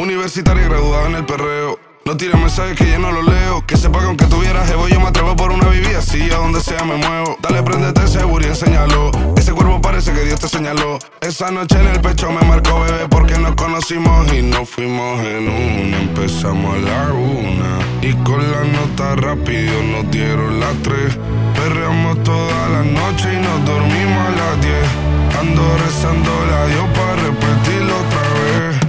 Universitaria graduada en el perreo. No tires mensajes que ya no los leo. Que sepa que aunque tuviera jevo yo me atrevo por una vivía así. A donde sea me muevo. Dale, préndete seguro y enséñalo. Ese cuerpo parece que Dios te señaló. Esa noche en el pecho me marcó, bebé, porque nos conocimos y nos fuimos en una. Empezamos a la 1 y con la nota rápido nos dieron las 3. Perreamos toda la noche y nos dormimos a las 10. Ando rezando a Dios para repetirlo otra vez.